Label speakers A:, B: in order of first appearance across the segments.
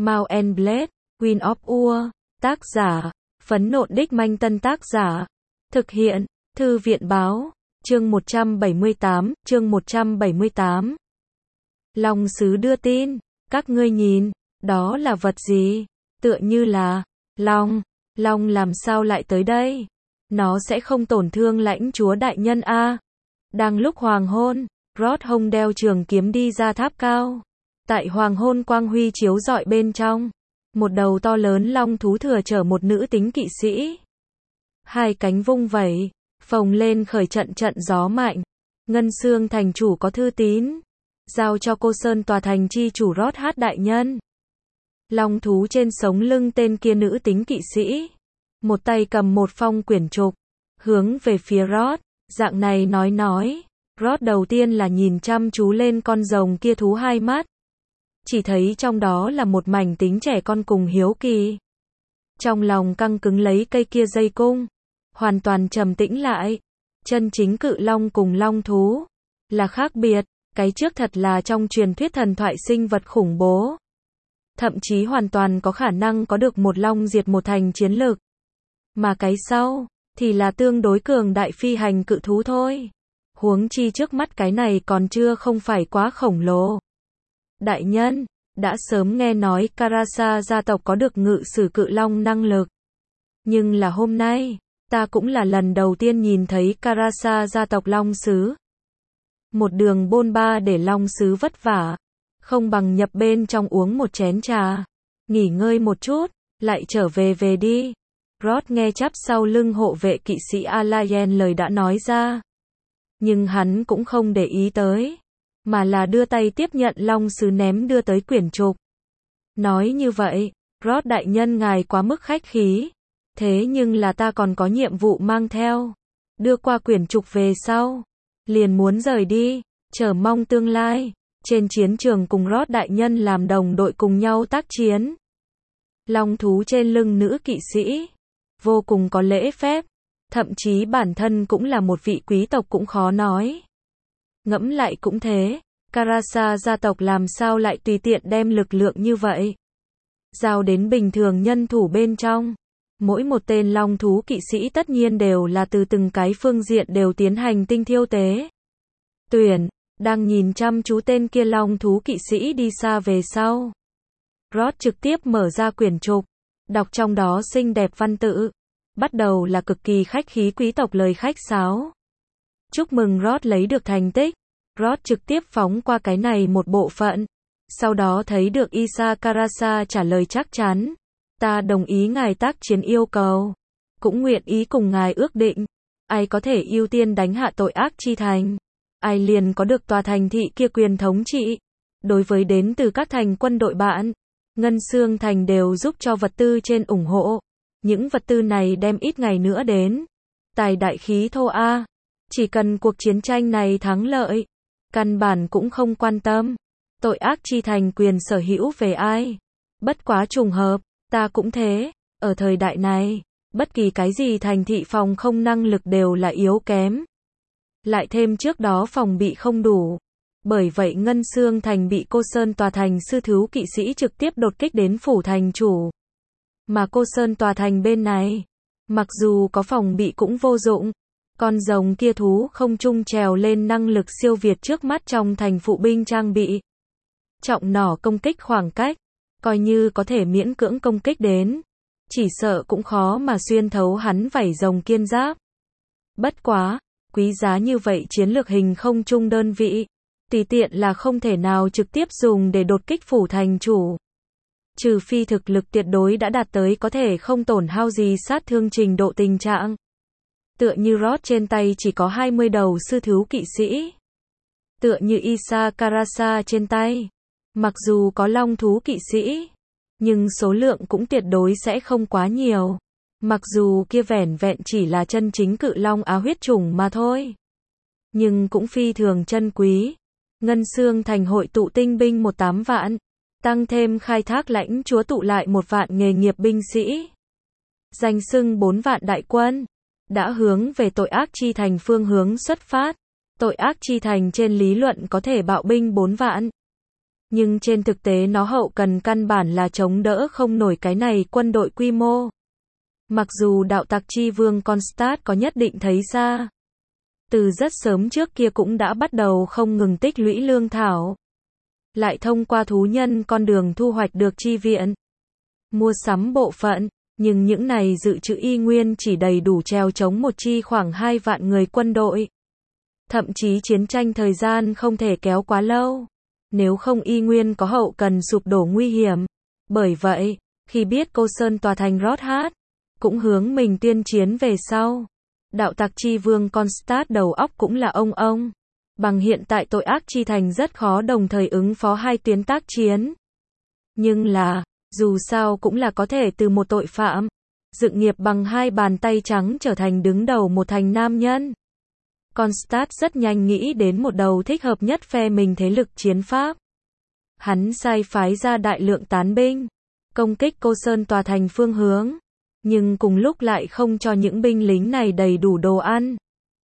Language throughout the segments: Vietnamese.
A: Mount and Blade, Queen of Ur, tác giả, Phấn Nộn Đích Manh Tân tác giả, thực hiện, Thư viện báo, chương 178. Long sứ đưa tin, các ngươi nhìn, đó là vật gì? Tựa như là, long làm sao lại tới đây? Nó sẽ không tổn thương lãnh chúa đại nhân a. Đang lúc hoàng hôn, Rod hông đeo trường kiếm đi ra tháp cao. Tại hoàng hôn quang huy chiếu rọi bên trong, một đầu to lớn long thú thừa chở một nữ tính kỵ sĩ. Hai cánh vung vẩy, phồng lên khởi trận gió mạnh. Ngân Xương thành chủ có thư tín, giao cho Cô Sơn tòa thành chi chủ Rod hát đại nhân. Long thú trên sống lưng tên kia nữ tính kỵ sĩ, một tay cầm một phong quyển trục, hướng về phía Rod, dạng này nói. Rod đầu tiên là nhìn chăm chú lên con rồng kia thú hai mắt. Chỉ thấy trong đó là một mảnh tính trẻ con cùng hiếu kỳ. Trong lòng căng cứng lấy cây kia dây cung, hoàn toàn trầm tĩnh lại. Chân chính cự long cùng long thú là khác biệt, cái trước thật là trong truyền thuyết thần thoại sinh vật khủng bố. Thậm chí hoàn toàn có khả năng có được một long diệt một thành chiến lực. Mà cái sau, thì là tương đối cường đại phi hành cự thú thôi. Huống chi trước mắt cái này còn chưa không phải quá khổng lồ. Đại nhân, đã sớm nghe nói Karasa gia tộc có được ngự sử cự long năng lực. Nhưng là hôm nay, ta cũng là lần đầu tiên nhìn thấy Karasa gia tộc long sứ. Một đường bôn ba để long sứ vất vả, không bằng nhập bên trong uống một chén trà, nghỉ ngơi một chút, lại trở về đi. Rod nghe chắp sau lưng hộ vệ kỵ sĩ Alayen lời đã nói ra. Nhưng hắn cũng không để ý tới, mà là đưa tay tiếp nhận long sứ ném đưa tới quyển trục. Nói như vậy, Rod đại nhân ngài quá mức khách khí, thế nhưng là ta còn có nhiệm vụ mang theo. Đưa qua quyển trục về sau, liền muốn rời đi, chờ mong tương lai, trên chiến trường cùng Rod đại nhân làm đồng đội cùng nhau tác chiến. Long thú trên lưng nữ kỵ sĩ, vô cùng có lễ phép, thậm chí bản thân cũng là một vị quý tộc cũng khó nói. Ngẫm lại cũng thế, Karasa gia tộc làm sao lại tùy tiện đem lực lượng như vậy giao đến bình thường nhân thủ bên trong. Mỗi một tên long thú kỵ sĩ tất nhiên đều là từ từng cái phương diện đều tiến hành tinh thiêu tế. Đang nhìn chăm chú tên kia long thú kỵ sĩ đi xa về sau. Rod trực tiếp mở ra quyển trục, đọc trong đó xinh đẹp văn tự. Bắt đầu là cực kỳ khách khí quý tộc lời khách sáo. Chúc mừng Rod lấy được thành tích. Rod trực tiếp phóng qua cái này một bộ phận. Sau đó thấy được Isa Karasa trả lời chắc chắn. Ta đồng ý ngài tác chiến yêu cầu. Cũng nguyện ý cùng ngài ước định. Ai có thể ưu tiên đánh hạ tội ác chi thành, ai liền có được tòa thành thị kia quyền thống trị. Đối với đến từ các thành quân đội bạn, Ngân Xương thành đều giúp cho vật tư trên ủng hộ. Những vật tư này đem ít ngày nữa đến. Tài đại khí thô a. Chỉ cần cuộc chiến tranh này thắng lợi, căn bản cũng không quan tâm tội ác chi thành quyền sở hữu về ai. Bất quá trùng hợp, ta cũng thế. Ở thời đại này, bất kỳ cái gì thành thị phòng không năng lực đều là yếu kém. Lại thêm trước đó phòng bị không đủ. Bởi vậy Ngân Xương thành bị Cô Sơn tòa thành sư thú kỵ sĩ trực tiếp đột kích đến phủ thành chủ. Mà Cô Sơn tòa thành bên này, mặc dù có phòng bị cũng vô dụng. Con rồng kia thú không trung trèo lên năng lực siêu việt trước mắt trong thành phụ binh trang bị. Trọng nỏ công kích khoảng cách, coi như có thể miễn cưỡng công kích đến, chỉ sợ cũng khó mà xuyên thấu hắn vảy rồng kiên giáp. Bất quá, quý giá như vậy chiến lược hình không trung đơn vị, tùy tiện là không thể nào trực tiếp dùng để đột kích phủ thành chủ. Trừ phi thực lực tuyệt đối đã đạt tới có thể không tổn hao gì sát thương trình độ tình trạng. Tựa như Rod trên tay chỉ có 20 đầu sư thú kỵ sĩ. Tựa như Isa Karasa trên tay, mặc dù có long thú kỵ sĩ, nhưng số lượng cũng tuyệt đối sẽ không quá nhiều. Mặc dù kia vẻn vẹn chỉ là chân chính cự long á huyết chủng mà thôi, nhưng cũng phi thường chân quý. Ngân Xương thành hội tụ tinh binh 18 vạn, tăng thêm khai thác lãnh chúa tụ lại 1 vạn nghề nghiệp binh sĩ, danh xưng 4 vạn đại quân, đã hướng về tội ác chi thành phương hướng xuất phát. Tội ác chi thành trên lý luận có thể bạo binh 4 vạn. Nhưng trên thực tế nó hậu cần căn bản là chống đỡ không nổi cái này quân đội quy mô. Mặc dù đạo tặc chi vương Kronstadt có nhất định thấy ra, từ rất sớm trước kia cũng đã bắt đầu không ngừng tích lũy lương thảo, lại thông qua thú nhân con đường thu hoạch được chi viện, mua sắm bộ phận, nhưng những này dự trữ y nguyên chỉ đầy đủ trèo chống một chi khoảng 2 vạn người quân đội. Thậm chí chiến tranh thời gian không thể kéo quá lâu, nếu không y nguyên có hậu cần sụp đổ nguy hiểm. Bởi vậy, khi biết cô Sơn tòa thành Rothat cũng hướng mình tuyên chiến về sau, đạo tặc chi vương Kronstadt đầu óc cũng là ông. Bằng hiện tại tội ác chi thành rất khó đồng thời ứng phó hai tuyến tác chiến. Nhưng là, dù sao cũng là có thể từ một tội phạm, dựng nghiệp bằng 2 bàn tay trắng trở thành đứng đầu một thành nam nhân. Kronstadt rất nhanh nghĩ đến một đầu thích hợp nhất phe mình thế lực chiến pháp. Hắn sai phái ra đại lượng tán binh, công kích cô Sơn tòa thành phương hướng, nhưng cùng lúc lại không cho những binh lính này đầy đủ đồ ăn.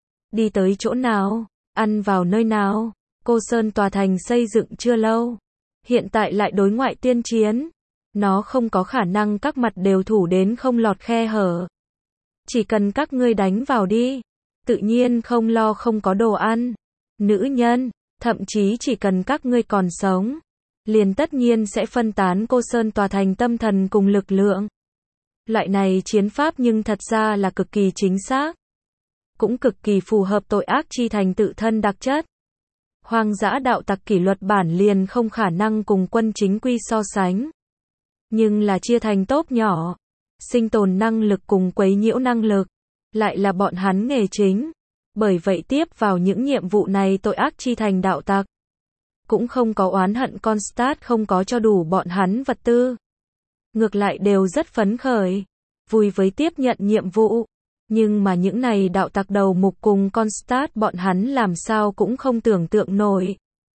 A: Đi tới chỗ nào, ăn vào nơi nào, cô Sơn tòa thành xây dựng chưa lâu, hiện tại lại đối ngoại tuyên chiến. Nó không có khả năng các mặt đều thủ đến không lọt khe hở. Chỉ cần các ngươi đánh vào đi, tự nhiên không lo không có đồ ăn, nữ nhân, thậm chí chỉ cần các ngươi còn sống, liền tất nhiên sẽ phân tán cô Sơn tòa thành tâm thần cùng lực lượng. Loại này chiến pháp nhưng thật ra là cực kỳ chính xác, cũng cực kỳ phù hợp tội ác chi thành tự thân đặc chất. Hoang dã đạo tặc kỷ luật bản liền không khả năng cùng quân chính quy so sánh. Nhưng là chia thành tốp nhỏ, sinh tồn năng lực cùng quấy nhiễu năng lực, lại là bọn hắn nghề chính. Bởi vậy tiếp vào những nhiệm vụ này tội ác chi thành đạo tặc cũng không có oán hận Kronstadt không có cho đủ bọn hắn vật tư. Ngược lại đều rất phấn khởi, vui với tiếp nhận nhiệm vụ. Nhưng mà những này đạo tặc đầu mục cùng Kronstadt bọn hắn làm sao cũng không tưởng tượng nổi.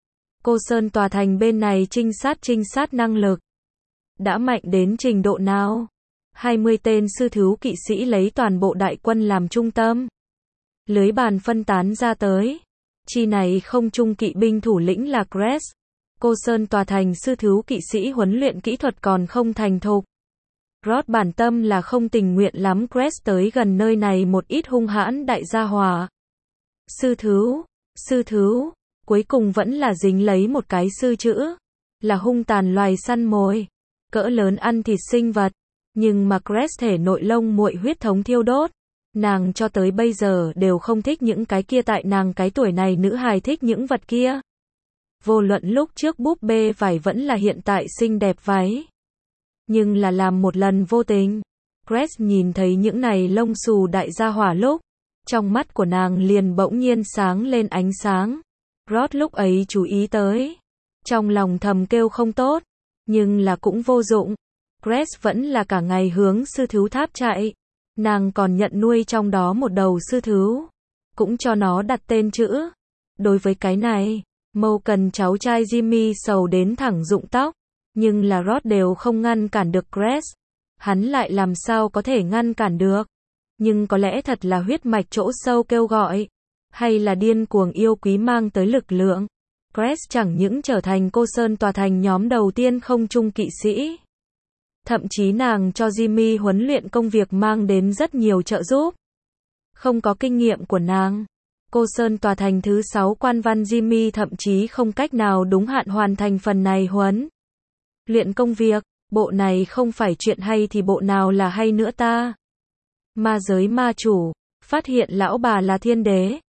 A: Cô Sơn tòa thành bên này trinh sát năng lực đã mạnh đến trình độ nào? 20 tên sư thú kỵ sĩ lấy toàn bộ đại quân làm trung tâm, lưới bàn phân tán ra tới. Chi này không trung kỵ binh thủ lĩnh là Crest. Cô Sơn tòa thành sư thú kỵ sĩ huấn luyện kỹ thuật còn không thành thục. Rod bản tâm là không tình nguyện lắm Crest tới gần nơi này một ít hung hãn đại gia hỏa. Sư thú, cuối cùng vẫn là dính lấy một cái sư chữ, là hung tàn loài săn mồi, cỡ lớn ăn thịt sinh vật, nhưng mà Crest thể nội lông muội huyết thống thiêu đốt. Nàng cho tới bây giờ đều không thích những cái kia, tại nàng cái tuổi này nữ hài thích những vật kia. Vô luận lúc trước búp bê vải vẫn là hiện tại xinh đẹp váy. Nhưng là làm một lần vô tình, Crest nhìn thấy những này lông xù đại gia hỏa lúc, trong mắt của nàng liền bỗng nhiên sáng lên ánh sáng. Rod lúc ấy chú ý tới, trong lòng thầm kêu không tốt, nhưng là cũng vô dụng. Crest vẫn là cả ngày hướng sư thú tháp chạy. Nàng còn nhận nuôi trong đó một đầu sư thú, cũng cho nó đặt tên chữ. Đối với cái này, Mâu cần cháu trai Jimmy sầu đến thẳng rụng tóc, nhưng là Rod đều không ngăn cản được Crest. Hắn lại làm sao có thể ngăn cản được? Nhưng có lẽ thật là huyết mạch chỗ sâu kêu gọi, hay là điên cuồng yêu quý mang tới lực lượng. Crest chẳng những trở thành cô Sơn tòa thành nhóm đầu tiên không trung kỵ sĩ. Thậm chí nàng cho Jimmy huấn luyện công việc mang đến rất nhiều trợ giúp. Không có kinh nghiệm của nàng, cô Sơn tòa thành thứ 6 quan văn Jimmy thậm chí không cách nào đúng hạn hoàn thành phần này huấn luyện công việc. Bộ này không phải chuyện hay thì bộ nào là hay nữa ta? Ma giới ma chủ, phát hiện lão bà là thiên đế,